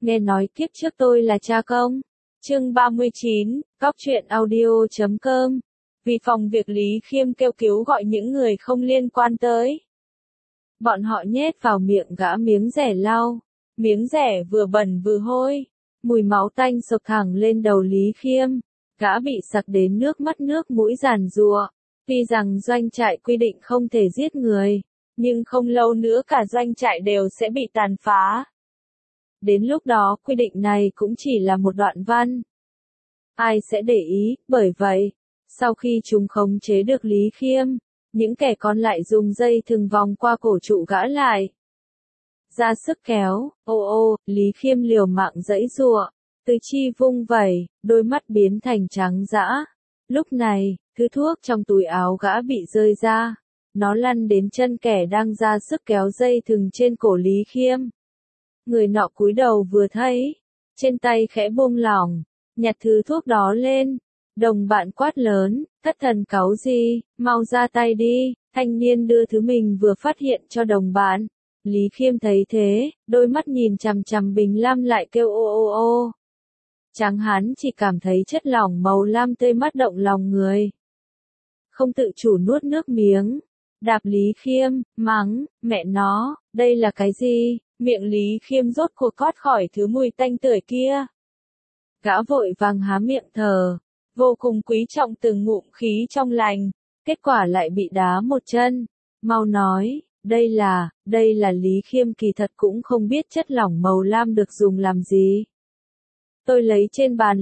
nghe nói kiếp trước tôi là cha công. Chương 39, Cóc truyện audio.com. Vì phòng việc Lý Khiêm kêu cứu gọi những người không liên quan tới. Bọn họ nhét vào miệng gã miếng rẻ lau. Miếng rẻ vừa bẩn vừa hôi. Mùi máu tanh sộc thẳng lên đầu Lý Khiêm. Gã bị sặc đến nước mắt nước mũi giàn giụa. Tuy rằng doanh trại quy định không thể giết người, nhưng không lâu nữa cả doanh trại đều sẽ bị tàn phá. Đến lúc đó quy định này cũng chỉ là một đoạn văn. Ai sẽ để ý, bởi vậy, sau khi chúng khống chế được Lý Khiêm, những kẻ còn lại dùng dây thừng vòng qua cổ trụ gã lại. Ra sức kéo, Lý Khiêm liều mạng giãy giụa, tứ chi vung vẩy, đôi mắt biến thành trắng dã. Lúc này, thứ thuốc trong túi áo gã bị rơi ra, nó lăn đến chân kẻ đang ra sức kéo dây thừng trên cổ Lý Khiêm. Người nọ cúi đầu vừa thấy, trên tay khẽ buông lỏng, nhặt thứ thuốc đó lên. Đồng bạn quát lớn, thất thần cáu gì, mau ra tay đi. Thanh niên đưa thứ mình vừa phát hiện cho đồng bạn. Lý Khiêm thấy thế, đôi mắt nhìn chằm chằm bình lam lại kêu ô. Tráng hán chỉ cảm thấy chất lỏng màu lam tươi mát động lòng người. Không tự chủ nuốt nước miếng, đạp Lý Khiêm, mắng, mẹ nó, đây là cái gì? Miệng Lý Khiêm rốt cuộc thoát khỏi thứ mùi tanh tưởi kia. Gã vội vàng há miệng thở, vô cùng quý trọng từng ngụm khí trong lành, kết quả lại bị đá một chân. Mau nói, đây là Lý Khiêm kỳ thật cũng không biết chất lỏng màu lam được dùng làm gì. Tôi lấy trên bàn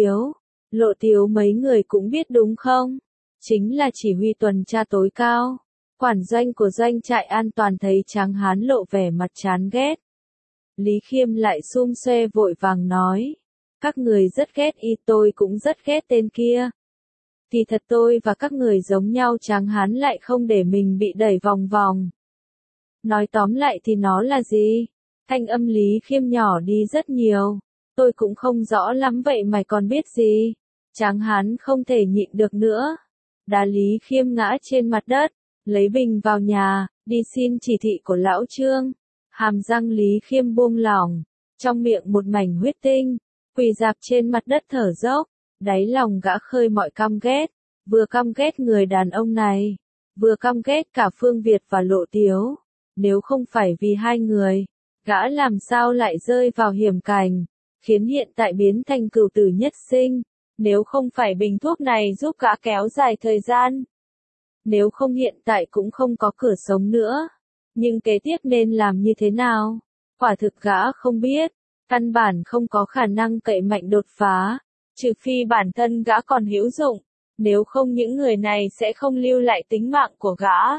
lộ tiếu mấy người cũng biết đúng không? Chính là chỉ huy tuần tra tối cao. Quản doanh của doanh trại an toàn thấy tráng hán lộ vẻ mặt chán ghét. Lý Khiêm lại xum xuê vội vàng nói. Các người rất ghét y, tôi cũng rất ghét tên kia. Thì thật tôi và các người giống nhau, tráng hán lại không để mình bị đẩy vòng vòng. Nói tóm lại thì nó là gì? Thanh âm Lý Khiêm nhỏ đi rất nhiều. Tôi cũng không rõ lắm, vậy mày còn biết gì? Tráng hán không thể nhịn được nữa. Đá Lý Khiêm ngã trên mặt đất. Lấy bình vào nhà, đi xin chỉ thị của lão Trương. Hàm răng Lý Khiêm buông lỏng, trong miệng một mảnh huyết tinh, quỳ rạp trên mặt đất thở dốc. Đáy lòng gã khơi mọi căm ghét, vừa căm ghét người đàn ông này, vừa căm ghét cả Phương Việt và Lộ Tiếu. Nếu không phải vì hai người, gã làm sao lại rơi vào hiểm cảnh, khiến hiện tại biến thành cửu tử nhất sinh. Nếu không phải bình thuốc này giúp gã kéo dài thời gian, nếu không hiện tại cũng không có cửa sống nữa. Nhưng kế tiếp nên làm như thế nào? Quả thực gã không biết, căn bản không có khả năng cậy mạnh đột phá, trừ phi bản thân gã còn hữu dụng, nếu không những người này sẽ không lưu lại tính mạng của gã.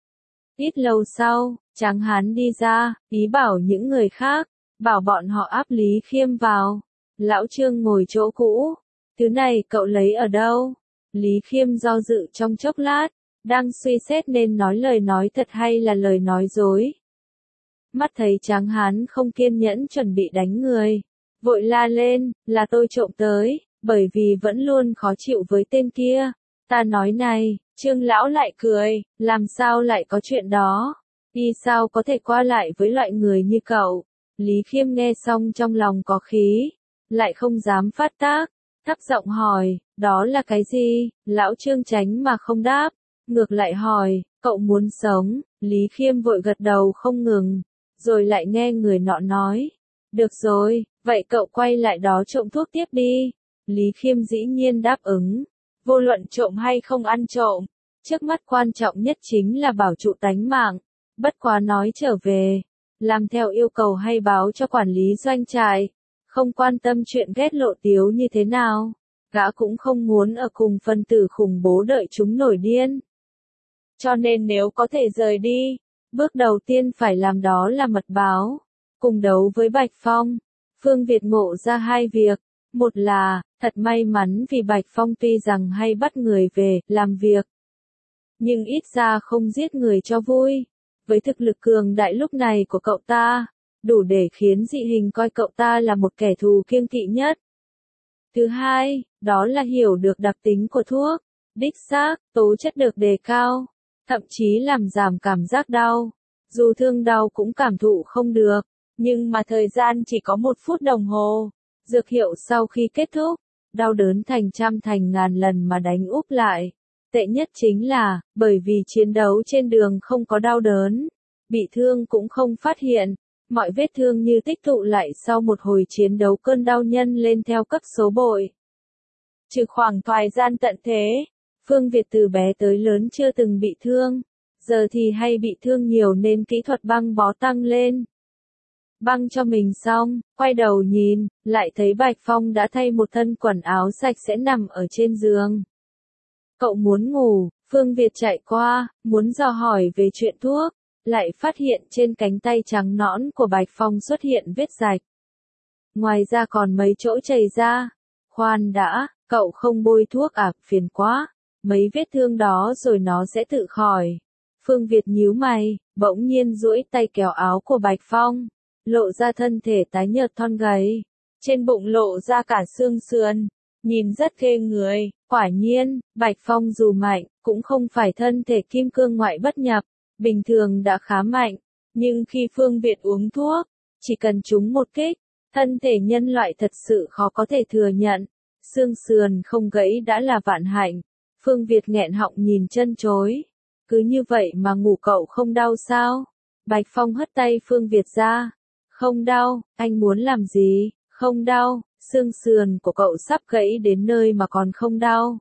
Ít lâu sau, tráng hán đi ra, ý bảo những người khác, bảo bọn họ áp Lý Khiêm vào. Lão Trương ngồi chỗ cũ, thứ này cậu lấy ở đâu? Lý Khiêm do dự trong chốc lát, đang suy xét nên nói lời nói thật hay là lời nói dối. Mắt thấy tráng hán không kiên nhẫn chuẩn bị đánh người, vội la lên, là tôi trộm tới, bởi vì vẫn luôn khó chịu với tên kia. Ta nói này, Trương lão lại cười, làm sao lại có chuyện đó? Đi sao có thể qua lại với loại người như cậu? Lý Khiêm nghe xong trong lòng có khí, lại không dám phát tác, thấp giọng hỏi, đó là cái gì? Lão Trương tránh mà không đáp, ngược lại hỏi, cậu muốn sống? Lý Khiêm vội gật đầu không ngừng, rồi lại nghe người nọ nói, được rồi, vậy cậu quay lại đó trộm thuốc tiếp đi. Lý Khiêm dĩ nhiên đáp ứng, vô luận trộm hay không ăn trộm, trước mắt quan trọng nhất chính là bảo trụ tánh mạng. Bất quá nói trở về, làm theo yêu cầu hay báo cho quản lý doanh trại, không quan tâm chuyện ghét Lộ Tiếu như thế nào, gã cũng không muốn ở cùng phân tử khủng bố đợi chúng nổi điên. Cho nên nếu có thể rời đi, bước đầu tiên phải làm đó là mật báo, cùng đấu với Bạch Phong. Phương Việt ngộ ra hai việc, một là, thật may mắn vì Bạch Phong tuy rằng hay bắt người về, làm việc, nhưng ít ra không giết người cho vui. Với thực lực cường đại lúc này của cậu ta, đủ để khiến dị hình coi cậu ta là một kẻ thù kiêng kỵ nhất. Thứ hai, đó là hiểu được đặc tính của thuốc, đích xác, tố chất được đề cao, thậm chí làm giảm cảm giác đau. Dù thương đau cũng cảm thụ không được, Nhưng mà thời gian chỉ có 1 phút đồng hồ. Dược hiệu sau khi kết thúc, đau đớn thành trăm thành ngàn lần mà đánh úp lại. Tệ nhất chính là, bởi vì chiến đấu trên đường không có đau đớn, bị thương cũng không phát hiện, mọi vết thương như tích tụ lại sau một hồi chiến đấu cơn đau nhân lên theo cấp số bội. Trừ khoảng thời gian tận thế, Phương Việt từ bé tới lớn chưa từng bị thương, giờ thì hay bị thương nhiều nên kỹ thuật băng bó tăng lên. Băng cho mình xong, quay đầu nhìn, lại thấy Bạch Phong đã thay một thân quần áo sạch sẽ nằm ở trên giường. Cậu muốn ngủ, Phương Việt chạy qua, muốn dò hỏi về chuyện thuốc, lại phát hiện trên cánh tay trắng nõn của Bạch Phong xuất hiện vết rạch. Ngoài ra còn mấy chỗ chảy ra. Khoan đã, cậu không bôi thuốc à, phiền quá, mấy vết thương đó rồi nó sẽ tự khỏi. Phương Việt nhíu mày, bỗng nhiên duỗi tay kéo áo của Bạch Phong, lộ ra thân thể tái nhợt thon gầy, trên bụng lộ ra cả xương sườn, nhìn rất ghê người. Quả nhiên, Bạch Phong dù mạnh, cũng không phải thân thể kim cương ngoại bất nhập, bình thường đã khá mạnh, nhưng khi Phương Việt uống thuốc, chỉ cần trúng một kích, thân thể nhân loại thật sự khó có thể thừa nhận, xương sườn không gãy đã là vạn hạnh. Phương Việt nghẹn họng nhìn chân chối, cứ như vậy mà ngủ cậu không đau sao? Bạch Phong hất tay Phương Việt ra, không đau, anh muốn làm gì? Không đau, xương sườn của cậu sắp gãy đến nơi mà còn không đau.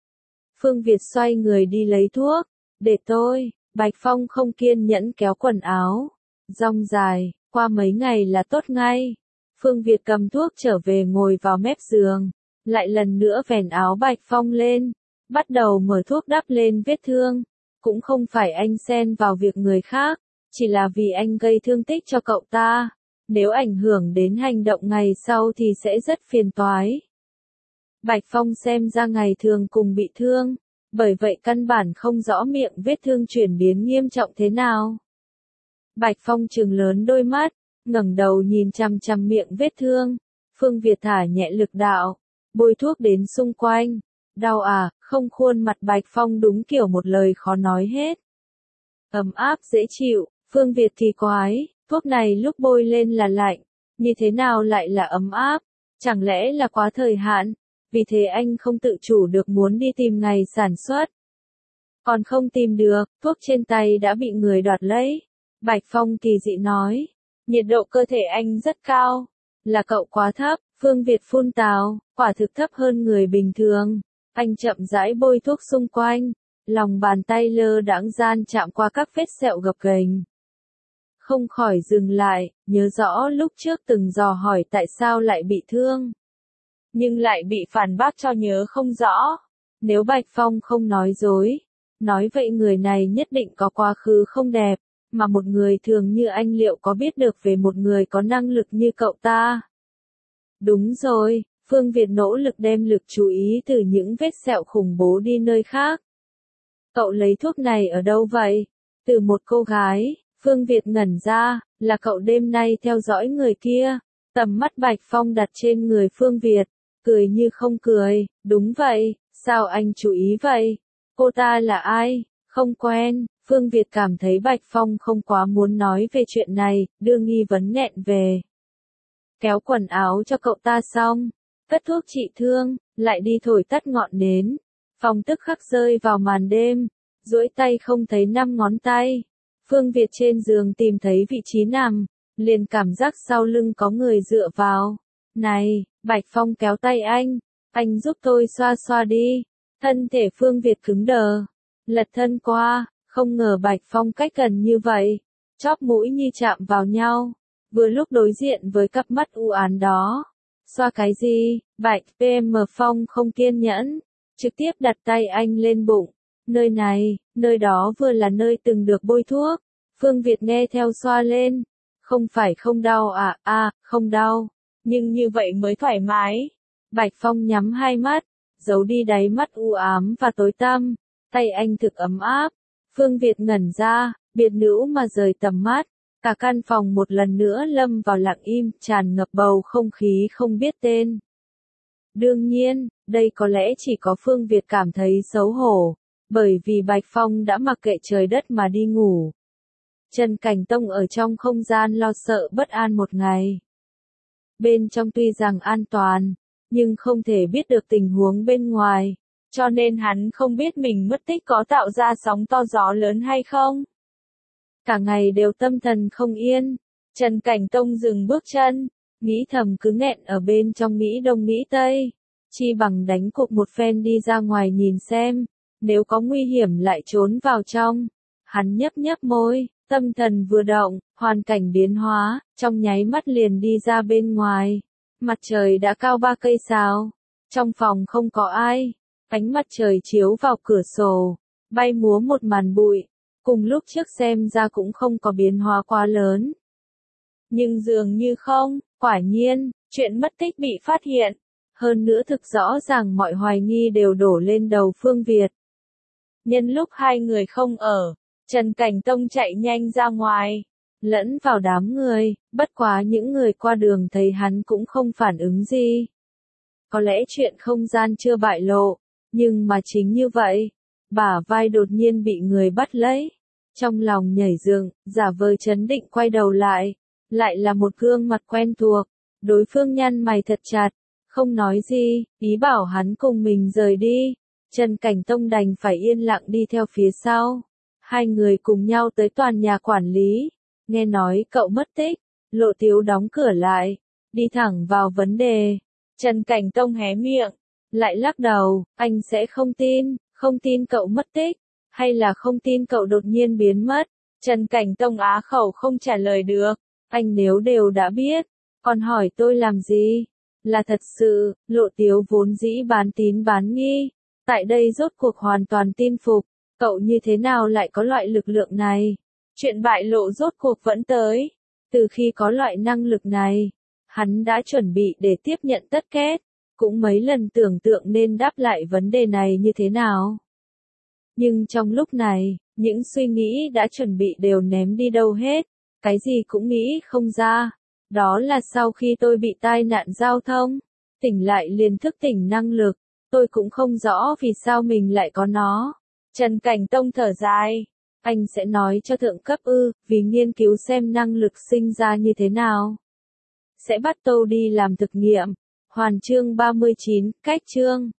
Phương Việt xoay người đi lấy thuốc, để tôi. Bạch Phong không kiên nhẫn kéo quần áo, rong dài, qua mấy ngày là tốt ngay. Phương Việt cầm thuốc trở về ngồi vào mép giường, lại lần nữa vén áo Bạch Phong lên, bắt đầu mở thuốc đắp lên vết thương. Cũng không phải anh xen vào việc người khác, chỉ là vì anh gây thương tích cho cậu ta. Nếu ảnh hưởng đến hành động ngày sau thì sẽ rất phiền toái. Bạch Phong xem ra ngày thường cùng bị thương, bởi vậy căn bản không rõ miệng vết thương chuyển biến nghiêm trọng thế nào. Bạch Phong trừng lớn đôi mắt, ngẩng đầu nhìn chằm chằm miệng vết thương. Phương Việt thả nhẹ lực đạo, bôi thuốc đến xung quanh. Đau à, không, khuôn mặt Bạch Phong đúng kiểu một lời khó nói hết. Ấm áp dễ chịu, Phương Việt kỳ quái, thuốc này lúc bôi lên là lạnh, như thế nào lại là ấm áp, chẳng lẽ là quá thời hạn, vì thế anh không tự chủ được muốn đi tìm ngày sản xuất. Còn không tìm được, thuốc trên tay đã bị người đoạt lấy. Bạch Phong kỳ dị nói, nhiệt độ cơ thể anh rất cao, là cậu quá thấp. Phương Việt phun tào, quả thực thấp hơn người bình thường. Anh chậm rãi bôi thuốc xung quanh, lòng bàn tay lơ đãng gian chạm qua các vết sẹo gập ghềnh. Không khỏi dừng lại, nhớ rõ lúc trước từng dò hỏi tại sao lại bị thương. Nhưng lại bị phản bác cho nhớ không rõ. Nếu Bạch Phong không nói dối, nói vậy người này nhất định có quá khứ không đẹp, mà một người thường như anh liệu có biết được về một người có năng lực như cậu ta? Đúng rồi, Phương Việt nỗ lực đem lực chú ý từ những vết sẹo khủng bố đi nơi khác. Cậu lấy thuốc này ở đâu vậy? Từ một cô gái. Phương Việt ngẩn ra, là cậu đêm nay theo dõi người kia. Tầm mắt Bạch Phong đặt trên người Phương Việt, cười như không cười, đúng vậy, sao anh chú ý vậy? Cô ta là ai? Không quen. Phương Việt cảm thấy Bạch Phong không quá muốn nói về chuyện này, đưa nghi vấn nghẹn về. Kéo quần áo cho cậu ta xong, cất thuốc trị thương, lại đi thổi tắt ngọn nến. Phòng tức khắc rơi vào màn đêm, duỗi tay không thấy 5 ngón tay. Phương Việt trên giường tìm thấy vị trí nằm, liền cảm giác sau lưng có người dựa vào. Này, Bạch Phong kéo tay anh giúp tôi xoa xoa đi. Thân thể Phương Việt cứng đờ, lật thân qua, không ngờ Bạch Phong cách gần như vậy, chóp mũi như chạm vào nhau, vừa lúc đối diện với cặp mắt u ám đó. Xoa cái gì? Bạch PM Phong không kiên nhẫn, trực tiếp đặt tay anh lên bụng. Nơi này, nơi đó vừa là nơi từng được bôi thuốc. Phương Việt nghe theo xoa lên. Không phải không đau à, không đau. Nhưng như vậy mới thoải mái. Bạch Phong nhắm hai mắt, giấu đi đáy mắt u ám và tối tăm. Tay anh thực ấm áp. Phương Việt ngẩn ra, biệt nữ mà rời tầm mắt. Cả căn phòng một lần nữa lâm vào lặng im, tràn ngập bầu không khí không biết tên. Đương nhiên, đây có lẽ chỉ có Phương Việt cảm thấy xấu hổ, bởi vì Bạch Phong đã mặc kệ trời đất mà đi ngủ. Trần Cảnh Tông ở trong không gian lo sợ bất an một ngày. Bên trong tuy rằng an toàn, nhưng không thể biết được tình huống bên ngoài, cho nên hắn không biết mình mất tích có tạo ra sóng to gió lớn hay không. Cả ngày đều tâm thần không yên, Trần Cảnh Tông dừng bước chân, nghĩ thầm cứ nghẹn ở bên trong Mỹ Đông Mỹ Tây, chi bằng đánh cuộc một phen đi ra ngoài nhìn xem, nếu có nguy hiểm lại trốn vào trong. Hắn nhấp nhấp môi, tâm thần vừa động, hoàn cảnh biến hóa, trong nháy mắt liền đi ra bên ngoài. Mặt trời đã cao 3 cây sao, trong phòng không có ai, ánh mặt trời chiếu vào cửa sổ, bay múa một màn bụi, cùng lúc trước xem ra cũng không có biến hóa quá lớn. Nhưng dường như không, quả nhiên, chuyện mất tích bị phát hiện, hơn nữa thực rõ ràng mọi hoài nghi đều đổ lên đầu Phương Việt. Nhân lúc hai người không ở, Trần Cảnh Tông chạy nhanh ra ngoài, lẫn vào đám người, bất quá những người qua đường thấy hắn cũng không phản ứng gì. Có lẽ chuyện không gian chưa bại lộ, nhưng mà chính như vậy, bả vai đột nhiên bị người bắt lấy. Trong lòng nhảy dựng, giả vờ trấn định quay đầu lại là một gương mặt quen thuộc, đối phương nhăn mày thật chặt, không nói gì, ý bảo hắn cùng mình rời đi. Trần Cảnh Tông đành phải yên lặng đi theo phía sau. Hai người cùng nhau tới toàn nhà quản lý, nghe nói cậu mất tích, Lộ Tiếu đóng cửa lại, đi thẳng vào vấn đề. Trần Cảnh Tông hé miệng, lại lắc đầu, anh sẽ không tin cậu mất tích, hay là không tin cậu đột nhiên biến mất. Trần Cảnh Tông á khẩu không trả lời được, anh nếu đều đã biết, còn hỏi tôi làm gì? Là thật sự, Lộ Tiếu vốn dĩ bán tín bán nghi, tại đây rốt cuộc hoàn toàn tin phục, cậu như thế nào lại có loại lực lượng này? Chuyện bại lộ rốt cuộc vẫn tới, từ khi có loại năng lực này, hắn đã chuẩn bị để tiếp nhận tất kết, cũng mấy lần tưởng tượng nên đáp lại vấn đề này như thế nào. Nhưng trong lúc này, những suy nghĩ đã chuẩn bị đều ném đi đâu hết, cái gì cũng nghĩ không ra. Đó là sau khi tôi bị tai nạn giao thông, tỉnh lại liền thức tỉnh năng lực, tôi cũng không rõ vì sao mình lại có nó. Trần Cảnh Tông thở dài, anh sẽ nói cho thượng cấp vì nghiên cứu xem năng lực sinh ra như thế nào. Sẽ bắt tôi đi làm thực nghiệm. Hoàn chương 39, cách chương.